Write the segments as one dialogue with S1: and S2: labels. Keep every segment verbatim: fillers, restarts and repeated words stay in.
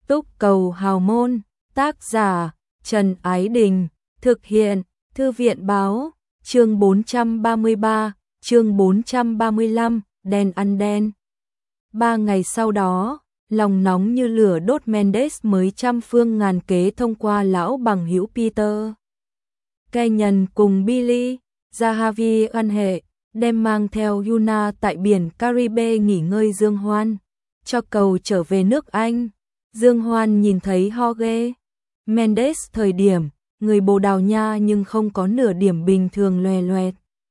S1: Túc cầu hào môn, tác giả Trần Ái Đình, thực hiện Thư viện Báo, chương bốn trăm ba mươi ba, chương bốn trăm ba mươi lăm, đen ăn đen. Ba ngày sau đó, lòng nóng như lửa đốt, Mendes mới trăm phương ngàn kế thông qua lão bằng hữu Peter Kenyon cùng Billy Zahavi ân hệ, đem mang theo Yuna tại biển Caribe nghỉ ngơi Dương Hoan, cho cầu trở về nước Anh. Dương Hoan nhìn thấy Jorge Mendes thời điểm, người Bồ Đào Nha nhưng không có nửa điểm bình thường loè loẹt.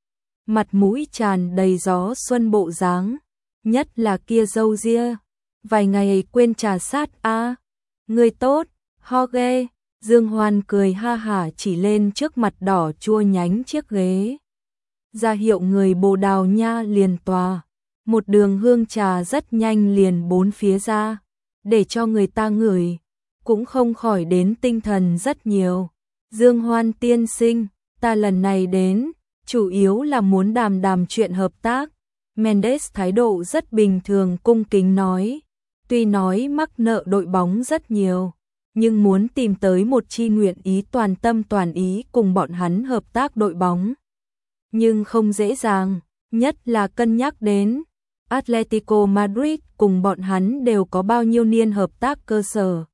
S1: Mặt mũi tràn đầy gió xuân bộ dáng, nhất là kia râu ria, vài ngày quên trà sát a. À, người tốt, Jorge. Dương Hoan cười ha hả chỉ lên trước mặt đỏ chua nhánh chiếc ghế, ra hiệu người Bồ Đào Nha liền tòa. Một đường hương trà rất nhanh liền bốn phía ra, để cho người ta ngửi, cũng không khỏi đến tinh thần rất nhiều. Dương Hoan tiên sinh, ta lần này đến, chủ yếu là muốn đàm đàm chuyện hợp tác. Mendes thái độ rất bình thường cung kính nói, tuy nói mắc nợ đội bóng rất nhiều, nhưng muốn tìm tới một chi nguyện ý toàn tâm toàn ý cùng bọn hắn hợp tác đội bóng. Nhưng không dễ dàng, nhất là cân nhắc đến Atletico Madrid cùng bọn hắn đều có bao nhiêu niên hợp tác cơ sở.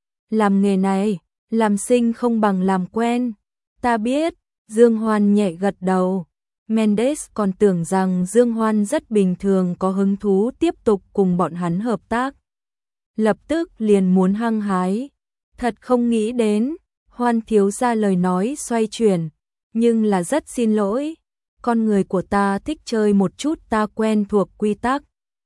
S1: Làm nghề này, làm sinh không bằng làm quen. Ta biết, Dương Hoan nhẹ gật đầu. Mendes còn tưởng rằng Dương Hoan rất bình thường có hứng thú tiếp tục cùng bọn hắn hợp tác. Lập tức liền muốn hăng hái. Thật không nghĩ đến, Hoan thiếu gia lời nói xoay chuyển, nhưng là rất xin lỗi. Con người của ta thích chơi một chút, ta quen thuộc quy tắc.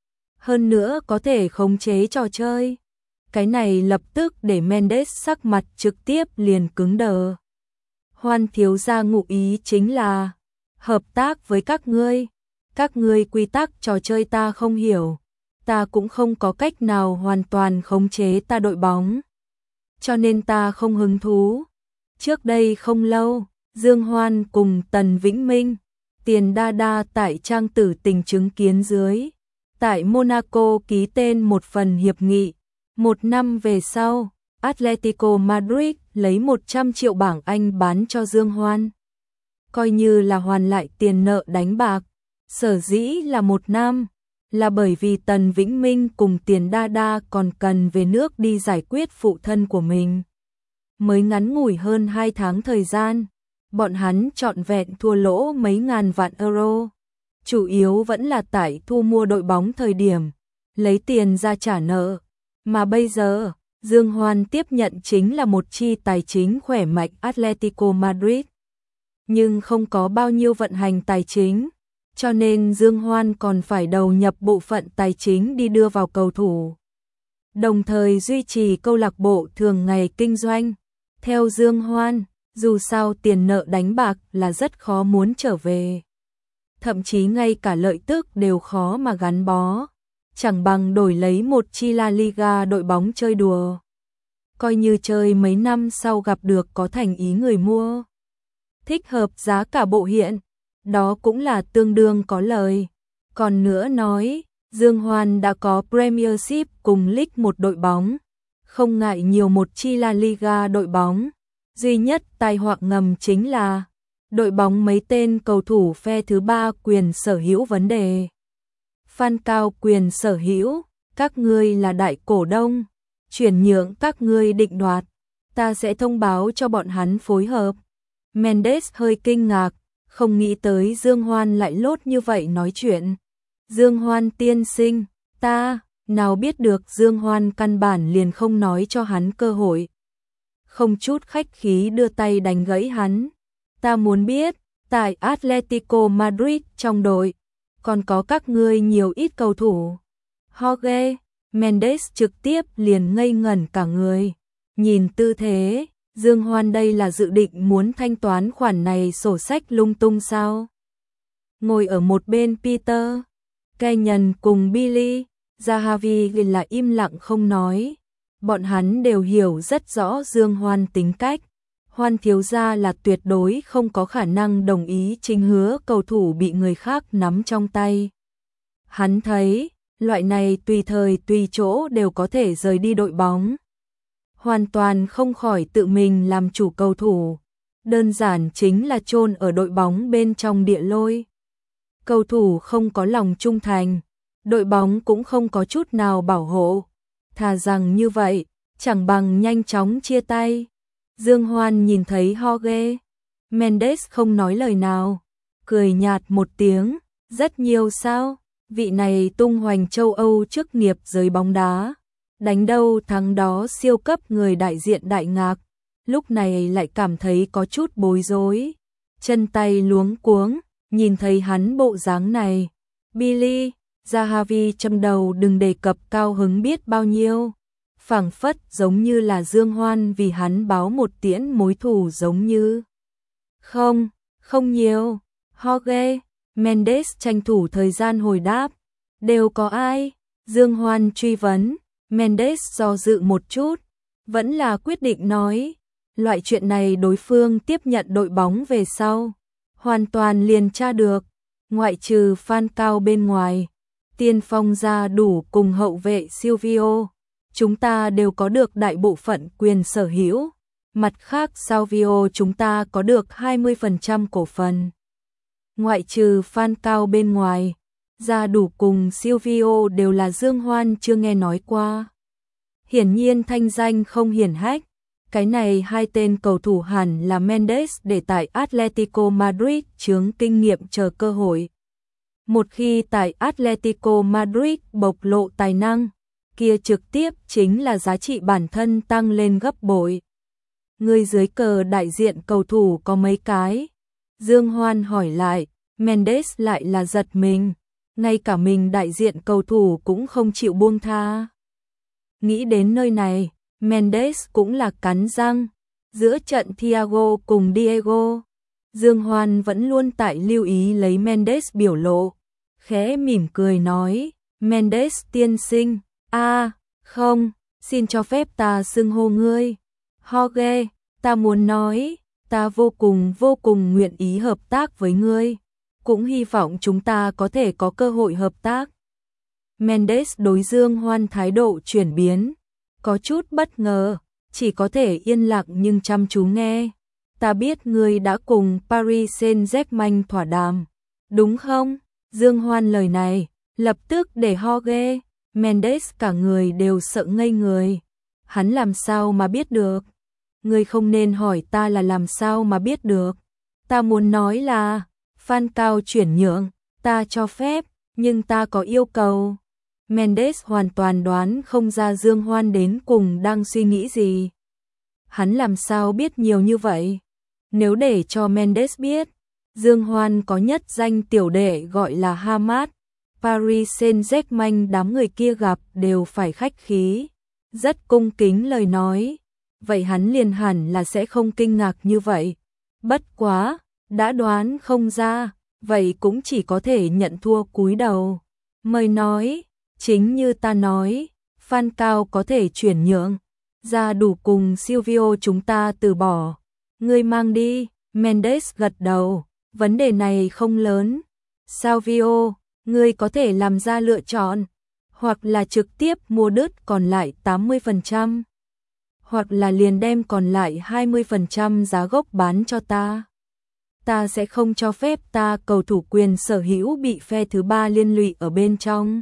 S1: Hơn nữa có thể khống chế trò chơi. Cái này lập tức để Mendes sắc mặt trực tiếp liền cứng đờ. Hoan thiếu gia ngụ ý chính là hợp tác với các ngươi. Các ngươi quy tắc trò chơi ta không hiểu. Ta cũng không có cách nào hoàn toàn khống chế ta đội bóng. Cho nên ta không hứng thú. Trước đây không lâu, Dương Hoan cùng Tần Vĩnh Minh, Tiền Đa Đa tại trang tử tình chứng kiến dưới, tại Monaco ký tên một phần hiệp nghị. Một năm về sau, Atletico Madrid lấy một trăm triệu bảng Anh bán cho Dương Hoan, coi như là hoàn lại tiền nợ đánh bạc. Sở dĩ là một năm, là bởi vì Tần Vĩnh Minh cùng Tiền Đa Đa còn cần về nước đi giải quyết phụ thân của mình. Mới ngắn ngủi hơn hai tháng thời gian, bọn hắn trọn vẹn thua lỗ mấy ngàn vạn euro. Chủ yếu vẫn là tại thu mua đội bóng thời điểm, lấy tiền ra trả nợ. Mà bây giờ, Dương Hoan tiếp nhận chính là một chi tài chính khỏe mạnh Atletico Madrid. Nhưng không có bao nhiêu vận hành tài chính, cho nên Dương Hoan còn phải đầu nhập bộ phận tài chính đi đưa vào cầu thủ. Đồng thời duy trì câu lạc bộ thường ngày kinh doanh. Theo Dương Hoan, dù sao tiền nợ đánh bạc là rất khó muốn trở về. Thậm chí ngay cả lợi tức đều khó mà gắn bó. Chẳng bằng đổi lấy một chi La Liga đội bóng chơi đùa. Coi như chơi mấy năm sau gặp được có thành ý người mua. Thích hợp giá cả bộ hiện, đó cũng là tương đương có lời. Còn nữa nói, Dương Hoan đã có Premiership cùng League một đội bóng. Không ngại nhiều một chi La Liga đội bóng. Duy nhất tai họa ngầm chính là đội bóng mấy tên cầu thủ phe thứ ba quyền sở hữu vấn đề. Fan cao quyền sở hữu, các ngươi là đại cổ đông, chuyển nhượng các ngươi định đoạt, ta sẽ thông báo cho bọn hắn phối hợp. Mendes hơi kinh ngạc, không nghĩ tới Dương Hoan lại lốt như vậy nói chuyện. Dương Hoan tiên sinh, ta, nào biết được Dương Hoan căn bản liền không nói cho hắn cơ hội. Không chút khách khí đưa tay đánh gãy hắn. Ta muốn biết, tại Atletico Madrid trong đội, còn có các ngươi nhiều ít cầu thủ. Jorge Mendes trực tiếp liền ngây ngẩn cả người. Nhìn tư thế, Dương Hoan đây là dự định muốn thanh toán khoản này sổ sách lung tung sao? Ngồi ở một bên Peter Kenyon cùng Billy Zahavi là im lặng không nói. Bọn hắn đều hiểu rất rõ Dương Hoan tính cách. Hoan thiếu gia là tuyệt đối không có khả năng đồng ý chính hứa cầu thủ bị người khác nắm trong tay. Hắn thấy, loại này tùy thời tùy chỗ đều có thể rời đi đội bóng. hoàn toàn không khỏi tự mình làm chủ cầu thủ. Đơn giản chính là chôn ở đội bóng bên trong địa lôi. Cầu thủ không có lòng trung thành, đội bóng cũng không có chút nào bảo hộ. Thà rằng như vậy, chẳng bằng nhanh chóng chia tay. Dương Hoan nhìn thấy Jorge Mendes không nói lời nào, cười nhạt một tiếng, rất nhiều sao, vị này tung hoành châu Âu chức nghiệp giới bóng đá, đánh đâu thắng đó siêu cấp người đại diện Đại Ngạc, lúc này lại cảm thấy có chút bối rối, chân tay luống cuống, nhìn thấy hắn bộ dáng này, Billy, Zahavi châm đầu đừng đề cập cao hứng biết bao nhiêu, phảng phất giống như là Dương Hoan vì hắn báo một tiễn mối thù giống như. Không, không nhiều, Jorge Mendes tranh thủ thời gian hồi đáp, đều có ai? Dương Hoan truy vấn, Mendes do dự một chút, vẫn là quyết định nói, loại chuyện này đối phương tiếp nhận đội bóng về sau, hoàn toàn liền tra được, ngoại trừ Falcao bên ngoài, tiên phong ra đủ cùng hậu vệ Silvio, chúng ta đều có được đại bộ phận quyền sở hữu, mặt khác Salvio chúng ta có được hai mươi phần trăm cổ phần. Ngoại trừ Falcao bên ngoài, ra đủ cùng Silvio đều là Dương Hoan chưa nghe nói qua. Hiển nhiên thanh danh không hiển hách, cái này hai tên cầu thủ hẳn là Mendes để tại Atletico Madrid chướng kinh nghiệm chờ cơ hội. Một khi tại Atletico Madrid bộc lộ tài năng, kia trực tiếp chính là giá trị bản thân tăng lên gấp bội. Người dưới cờ đại diện cầu thủ có mấy cái? Dương Hoan hỏi lại, Mendes lại là giật mình, ngay cả mình đại diện cầu thủ cũng không chịu buông tha. Nghĩ đến nơi này, Mendes cũng là cắn răng, giữa trận Thiago cùng Diego, Dương Hoan vẫn luôn tại lưu ý lấy Mendes biểu lộ, khẽ mỉm cười nói, Mendes tiên sinh, a à, không, xin cho phép ta xưng hô ngươi. Jorge, ta muốn nói, ta vô cùng vô cùng nguyện ý hợp tác với ngươi, cũng hy vọng chúng ta có thể có cơ hội hợp tác. Mendes đối Dương Hoan thái độ chuyển biến, có chút bất ngờ, chỉ có thể yên lặng nhưng chăm chú nghe. Ta biết ngươi đã cùng Paris Saint-Germain thỏa đàm, đúng không? Dương Hoan lời này, lập tức để Jorge Mendes cả người đều sợ ngây người. Hắn làm sao mà biết được? Ngươi không nên hỏi ta là làm sao mà biết được. Ta muốn nói là, Falcao chuyển nhượng, ta cho phép, nhưng ta có yêu cầu. Mendes hoàn toàn đoán không ra Dương Hoan đến cùng đang suy nghĩ gì. Hắn làm sao biết nhiều như vậy? Nếu để cho Mendes biết, Dương Hoan có nhất danh tiểu đệ gọi là Hamad, Paris Saint-Germain đám người kia gặp đều phải khách khí, rất cung kính lời nói. Vậy hắn liền hẳn là sẽ không kinh ngạc như vậy. Bất quá, đã đoán không ra, vậy cũng chỉ có thể nhận thua cúi đầu. Mời nói, chính như ta nói, Falcao có thể chuyển nhượng, ra đủ cùng Silvio chúng ta từ bỏ. Ngươi mang đi, Mendes gật đầu, vấn đề này không lớn. Silvio, ngươi có thể làm ra lựa chọn, hoặc là trực tiếp mua đứt còn lại tám mươi phần trăm, hoặc là liền đem còn lại hai mươi phần trăm giá gốc bán cho ta. Ta sẽ không cho phép ta cầu thủ quyền sở hữu bị phe thứ ba liên lụy ở bên trong.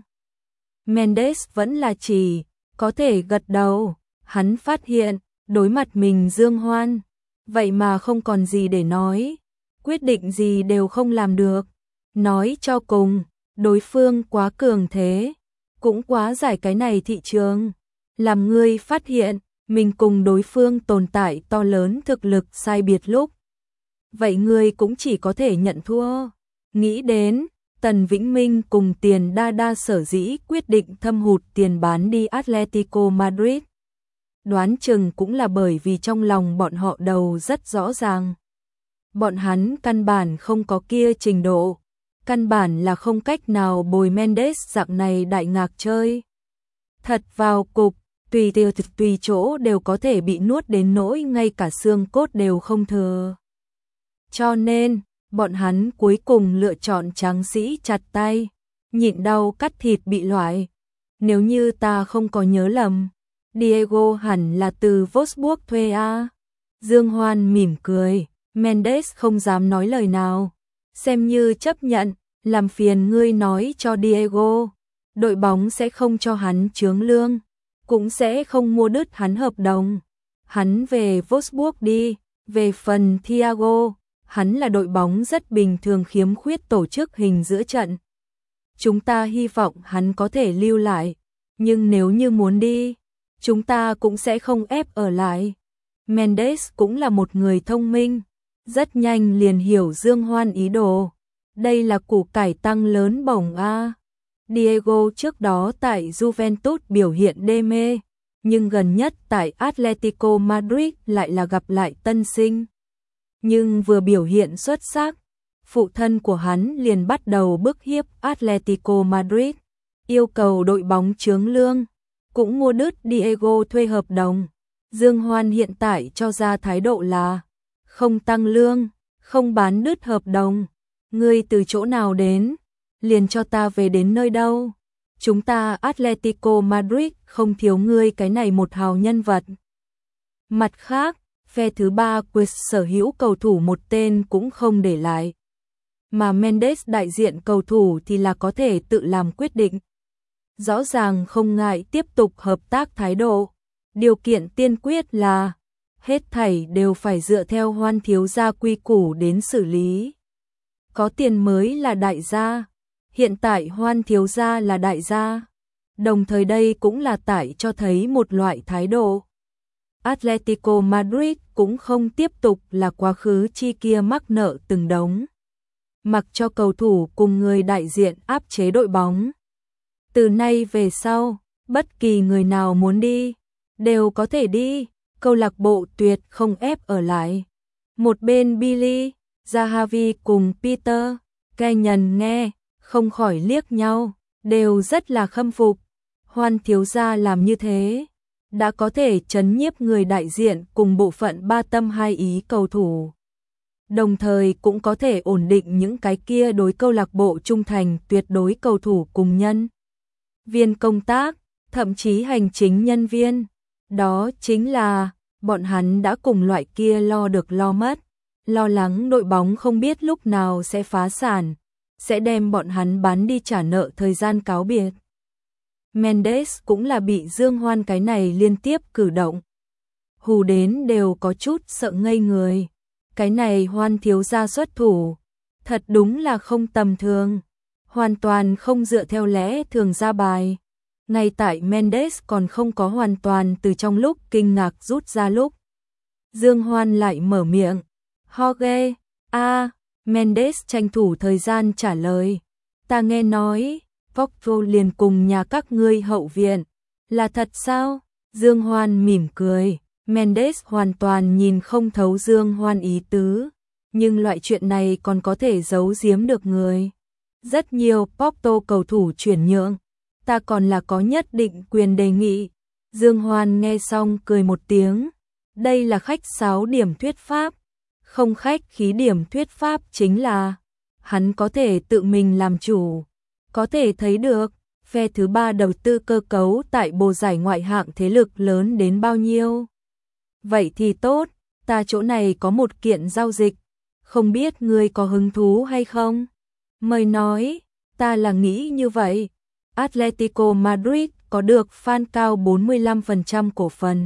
S1: Mendes vẫn là chỉ có thể gật đầu, hắn phát hiện, đối mặt mình Dương Hoan, vậy mà không còn gì để nói, quyết định gì đều không làm được. Nói cho cùng, đối phương quá cường thế, cũng quá giải cái này thị trường, làm ngươi phát hiện, mình cùng đối phương tồn tại to lớn thực lực sai biệt lúc. Vậy ngươi cũng chỉ có thể nhận thua. Nghĩ đến, Tần Vĩnh Minh cùng Tiền Đa Đa sở dĩ quyết định thâm hụt tiền bán đi Atletico Madrid. Đoán chừng cũng là bởi vì trong lòng bọn họ đầu rất rõ ràng. Bọn hắn căn bản không có kia trình độ, căn bản là không cách nào bồi Mendes dạng này đại ngạc chơi. Thật vào cục, tùy tiêu thực tùy chỗ đều có thể bị nuốt đến nỗi ngay cả xương cốt đều không thừa. Cho nên, bọn hắn cuối cùng lựa chọn tráng sĩ chặt tay, nhịn đau cắt thịt bị loại. Nếu như ta không có nhớ lầm, Diego hẳn là từ Wolfsburg thuê à? Dương Hoan mỉm cười, Mendes không dám nói lời nào. Xem như chấp nhận, làm phiền ngươi nói cho Diego. Đội bóng sẽ không cho hắn chướng lương, cũng sẽ không mua đứt hắn hợp đồng. Hắn về Wolfsburg đi, về phần Thiago, hắn là đội bóng rất bình thường khiếm khuyết tổ chức hình giữa trận. Chúng ta hy vọng hắn có thể lưu lại, nhưng nếu như muốn đi, chúng ta cũng sẽ không ép ở lại. Mendes cũng là một người thông minh, rất nhanh liền hiểu Dương Hoan ý đồ. Đây là củ cải tăng lớn bổng a. Diego trước đó tại Juventus biểu hiện đê mê, nhưng gần nhất tại Atletico Madrid lại là gặp lại tân sinh. Nhưng vừa biểu hiện xuất sắc, phụ thân của hắn liền bắt đầu bức hiếp Atletico Madrid, yêu cầu đội bóng chướng lương, cũng mua đứt Diego thuê hợp đồng. Dương Hoan hiện tại cho ra thái độ là không tăng lương, không bán đứt hợp đồng. Ngươi từ chỗ nào đến, liền cho ta về đến nơi đâu. Chúng ta Atletico Madrid không thiếu ngươi cái này một hào nhân vật. Mặt khác, phe thứ ba quyết sở hữu cầu thủ một tên cũng không để lại. Mà Mendes đại diện cầu thủ thì là có thể tự làm quyết định. Rõ ràng không ngại tiếp tục hợp tác thái độ. Điều kiện tiên quyết là hết thảy đều phải dựa theo Hoan thiếu gia quy củ đến xử lý. Có tiền mới là đại gia. Hiện tại Hoan thiếu gia là đại gia. Đồng thời đây cũng là tại cho thấy một loại thái độ. Atletico Madrid cũng không tiếp tục là quá khứ chi kia mắc nợ từng đống. Mặc cho cầu thủ cùng người đại diện áp chế đội bóng. Từ nay về sau, bất kỳ người nào muốn đi, đều có thể đi. Câu lạc bộ tuyệt không ép ở lại. Một bên Billy, Zahavi cùng Peter, Kenyon nghe, không khỏi liếc nhau, đều rất là khâm phục. Hoan thiếu gia làm như thế, đã có thể trấn nhiếp người đại diện cùng bộ phận ba tâm hai ý cầu thủ. Đồng thời cũng có thể ổn định những cái kia đối câu lạc bộ trung thành tuyệt đối cầu thủ cùng nhân viên công tác, thậm chí hành chính nhân viên. Đó chính là, bọn hắn đã cùng loại kia lo được lo mất, lo lắng đội bóng không biết lúc nào sẽ phá sản, sẽ đem bọn hắn bán đi trả nợ thời gian cáo biệt. Mendes cũng là bị Dương Hoan cái này liên tiếp cử động hù đến đều có chút sợ ngây người. Cái này Hoan thiếu gia xuất thủ, thật đúng là không tầm thường, hoàn toàn không dựa theo lẽ thường ra bài. Ngay tại Mendes còn không có hoàn toàn từ trong lúc kinh ngạc rút ra lúc, Dương Hoan lại mở miệng. Jorge, a, Mendes tranh thủ thời gian trả lời. Ta nghe nói, Porto liền cùng nhà các ngươi hậu viện. Là thật sao? Dương Hoan mỉm cười. Mendes hoàn toàn nhìn không thấu Dương Hoan ý tứ. Nhưng loại chuyện này còn có thể giấu giếm được người. Rất nhiều Porto cầu thủ chuyển nhượng. Ta còn là có nhất định quyền đề nghị. Dương Hoan nghe xong cười một tiếng. Đây là khách sáo điểm thuyết pháp. Không khách khí điểm thuyết pháp chính là hắn có thể tự mình làm chủ. Có thể thấy được phe thứ ba đầu tư cơ cấu tại bộ giải ngoại hạng thế lực lớn đến bao nhiêu. Vậy thì tốt, ta chỗ này có một kiện giao dịch. Không biết ngươi có hứng thú hay không? Mời nói, ta là nghĩ như vậy. Atletico Madrid có được fan cao bốn mươi lăm phần trăm cổ phần.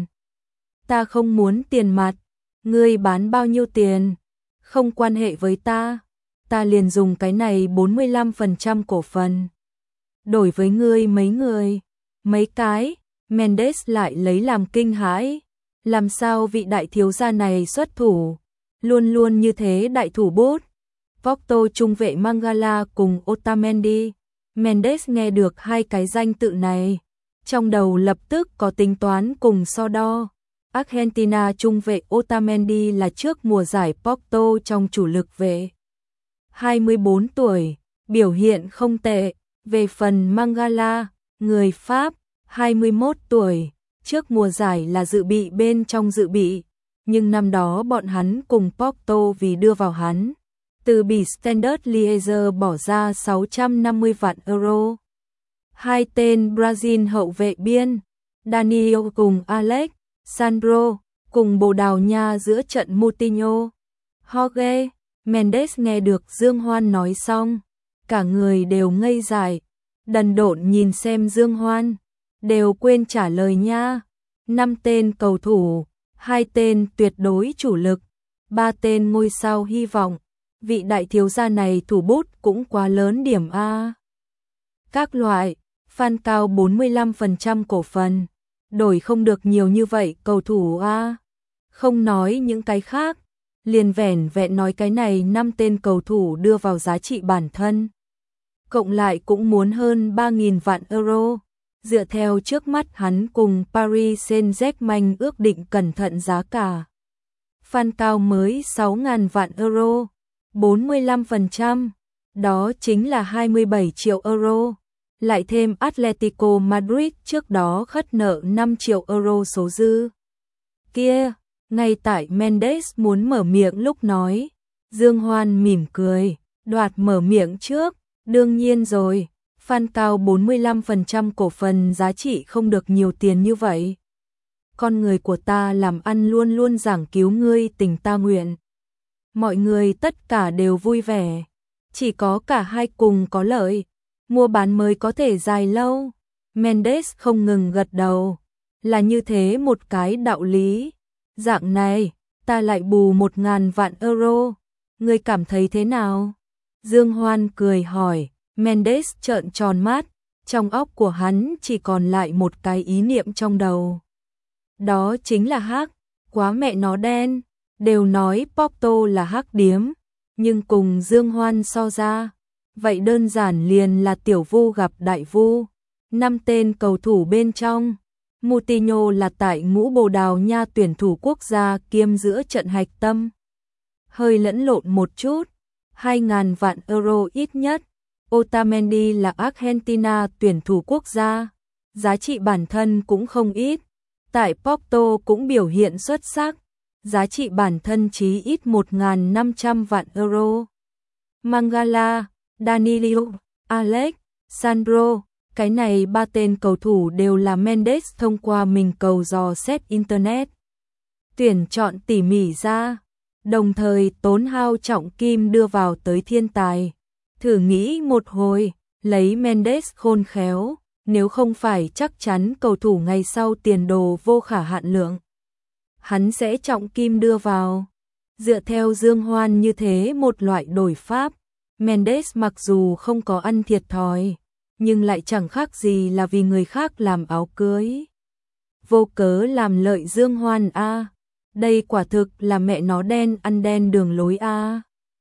S1: Ta không muốn tiền mặt. Ngươi bán bao nhiêu tiền? Không quan hệ với ta. Ta liền dùng cái này bốn mươi lăm phần trăm cổ phần. Đổi với ngươi mấy người? Mấy cái? Mendes lại lấy làm kinh hãi. Làm sao vị đại thiếu gia này xuất thủ? Luôn luôn như thế đại thủ bút. Porto trung vệ Mangala cùng Otamendi. Mendes nghe được hai cái danh tự này. Trong đầu lập tức có tính toán cùng so đo. Argentina trung vệ Otamendi là trước mùa giải Porto trong chủ lực vệ. hai mươi bốn tuổi, biểu hiện không tệ. Về phần Mangala, người Pháp, hai mươi mốt tuổi, trước mùa giải là dự bị bên trong dự bị. Nhưng năm đó bọn hắn cùng Porto vì đưa vào hắn. Từ bị Standard Liège bỏ ra sáu trăm năm mươi vạn euro. Hai tên Brazil hậu vệ biên. Daniel cùng Alex, Sandro, cùng Bồ Đào Nha giữa trận Moutinho. Jorge Mendes nghe được Dương Hoan nói xong, cả người đều ngây dại, đần độn nhìn xem Dương Hoan, đều quên trả lời nha. Năm tên cầu thủ, hai tên tuyệt đối chủ lực, ba tên ngôi sao hy vọng, vị đại thiếu gia này thủ bút cũng quá lớn điểm a. Các loại, fan cao bốn mươi lăm phần trăm cổ phần, đổi không được nhiều như vậy cầu thủ a. Không nói những cái khác, liền vẻn vẹn nói cái này năm tên cầu thủ đưa vào giá trị bản thân. Cộng lại cũng muốn hơn ba nghìn vạn euro. Dựa theo trước mắt hắn cùng Paris Saint-Germain ước định cẩn thận giá cả. Fan cao mới sáu nghìn vạn euro, bốn mươi lăm phần trăm, đó chính là hai mươi bảy triệu euro. Lại thêm Atletico Madrid trước đó khất nợ năm triệu euro số dư. Kia, ngay tại Mendes muốn mở miệng lúc nói, Dương Hoan mỉm cười, đoạt mở miệng trước, đương nhiên rồi. Fan cao bốn mươi lăm phần trăm cổ phần giá trị không được nhiều tiền như vậy. Con người của ta làm ăn luôn luôn giảng cứu ngươi tình ta nguyện. Mọi người tất cả đều vui vẻ. Chỉ có cả hai cùng có lợi. Mua bán mới có thể dài lâu. Mendes không ngừng gật đầu. Là như thế một cái đạo lý. Dạng này, ta lại bù một ngàn vạn euro. Ngươi cảm thấy thế nào? Dương Hoan cười hỏi. Mendes trợn tròn mắt, trong óc của hắn chỉ còn lại một cái ý niệm trong đầu. Đó chính là hắc, quá mẹ nó đen, đều nói Porto là hắc điếm, nhưng cùng Dương Hoan so ra, vậy đơn giản liền là tiểu vu gặp đại vu. Năm tên cầu thủ bên trong, Moutinho là tại ngũ Bồ Đào Nha tuyển thủ quốc gia kiêm giữa trận hạch tâm. Hơi lẫn lộn một chút, hai nghìn vạn euro ít nhất. Otamendi là Argentina tuyển thủ quốc gia, giá trị bản thân cũng không ít, tại Porto cũng biểu hiện xuất sắc, giá trị bản thân chí ít một nghìn năm trăm vạn euro. Mangala, Danilo, Alex, Sandro, cái này ba tên cầu thủ đều là Mendes thông qua mình cầu dò xét Internet. Tuyển chọn tỉ mỉ ra, đồng thời tốn hao trọng kim đưa vào tới thiên tài. Thử nghĩ một hồi, lấy Mendes khôn khéo, nếu không phải chắc chắn cầu thủ ngày sau tiền đồ vô khả hạn lượng. Hắn sẽ trọng kim đưa vào. Dựa theo Dương Hoan như thế một loại đổi pháp, Mendes mặc dù không có ăn thiệt thòi, nhưng lại chẳng khác gì là vì người khác làm áo cưới. Vô cớ làm lợi Dương Hoan a. Đây quả thực là mẹ nó đen ăn đen đường lối a.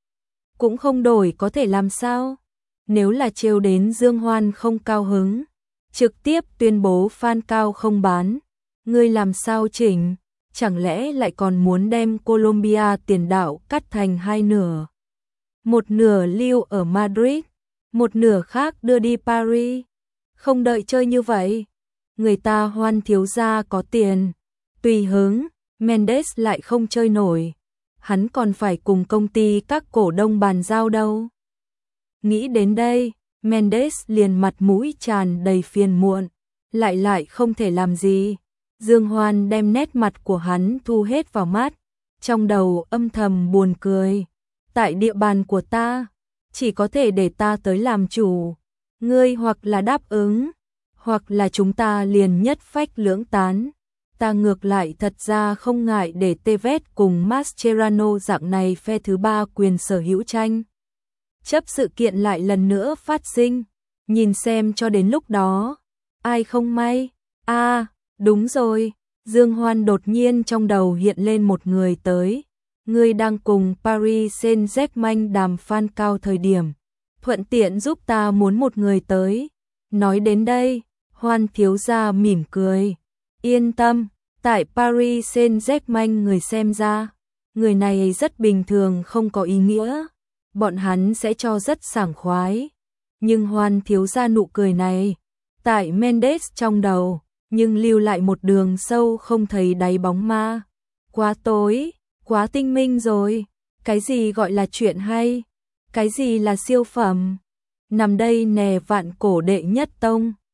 S1: Cũng không đổi có thể làm sao? Nếu là trêu đến Dương Hoan không cao hứng, trực tiếp tuyên bố fan cao không bán, ngươi làm sao chỉnh? Chẳng lẽ lại còn muốn đem Colombia tiền đạo cắt thành hai nửa? Một nửa lưu ở Madrid, một nửa khác đưa đi Paris. Không đợi chơi như vậy. Người ta Hoan thiếu gia có tiền, tùy hứng, Mendes lại không chơi nổi. Hắn còn phải cùng công ty các cổ đông bàn giao đâu. Nghĩ đến đây, Mendes liền mặt mũi tràn đầy phiền muộn, lại lại không thể làm gì. Dương Hoan đem nét mặt của hắn thu hết vào mắt, trong đầu âm thầm buồn cười. Tại địa bàn của ta, chỉ có thể để ta tới làm chủ. Ngươi hoặc là đáp ứng, hoặc là chúng ta liền nhất phách lưỡng tán. Ta ngược lại thật ra không ngại để Tevez cùng Mascherano dạng này phe thứ ba quyền sở hữu tranh. Chấp sự kiện lại lần nữa phát sinh, nhìn xem cho đến lúc đó, ai không may. A, à, đúng rồi, Dương Hoan đột nhiên trong đầu hiện lên một người tới. Ngươi đang cùng Paris Saint-Germain đàm phán cao thời điểm, thuận tiện giúp ta muốn một người tới. Nói đến đây, Hoan thiếu gia mỉm cười. Yên tâm, tại Paris Saint-Germain người xem ra, người này rất bình thường không có ý nghĩa, bọn hắn sẽ cho rất sảng khoái. Nhưng Hoan thiếu gia nụ cười này, tại Mendes trong đầu, nhưng lưu lại một đường sâu không thấy đáy bóng ma. Quá tối, quá tinh minh rồi, cái gì gọi là chuyện hay, cái gì là siêu phẩm. Nằm đây nè vạn cổ đệ nhất tông.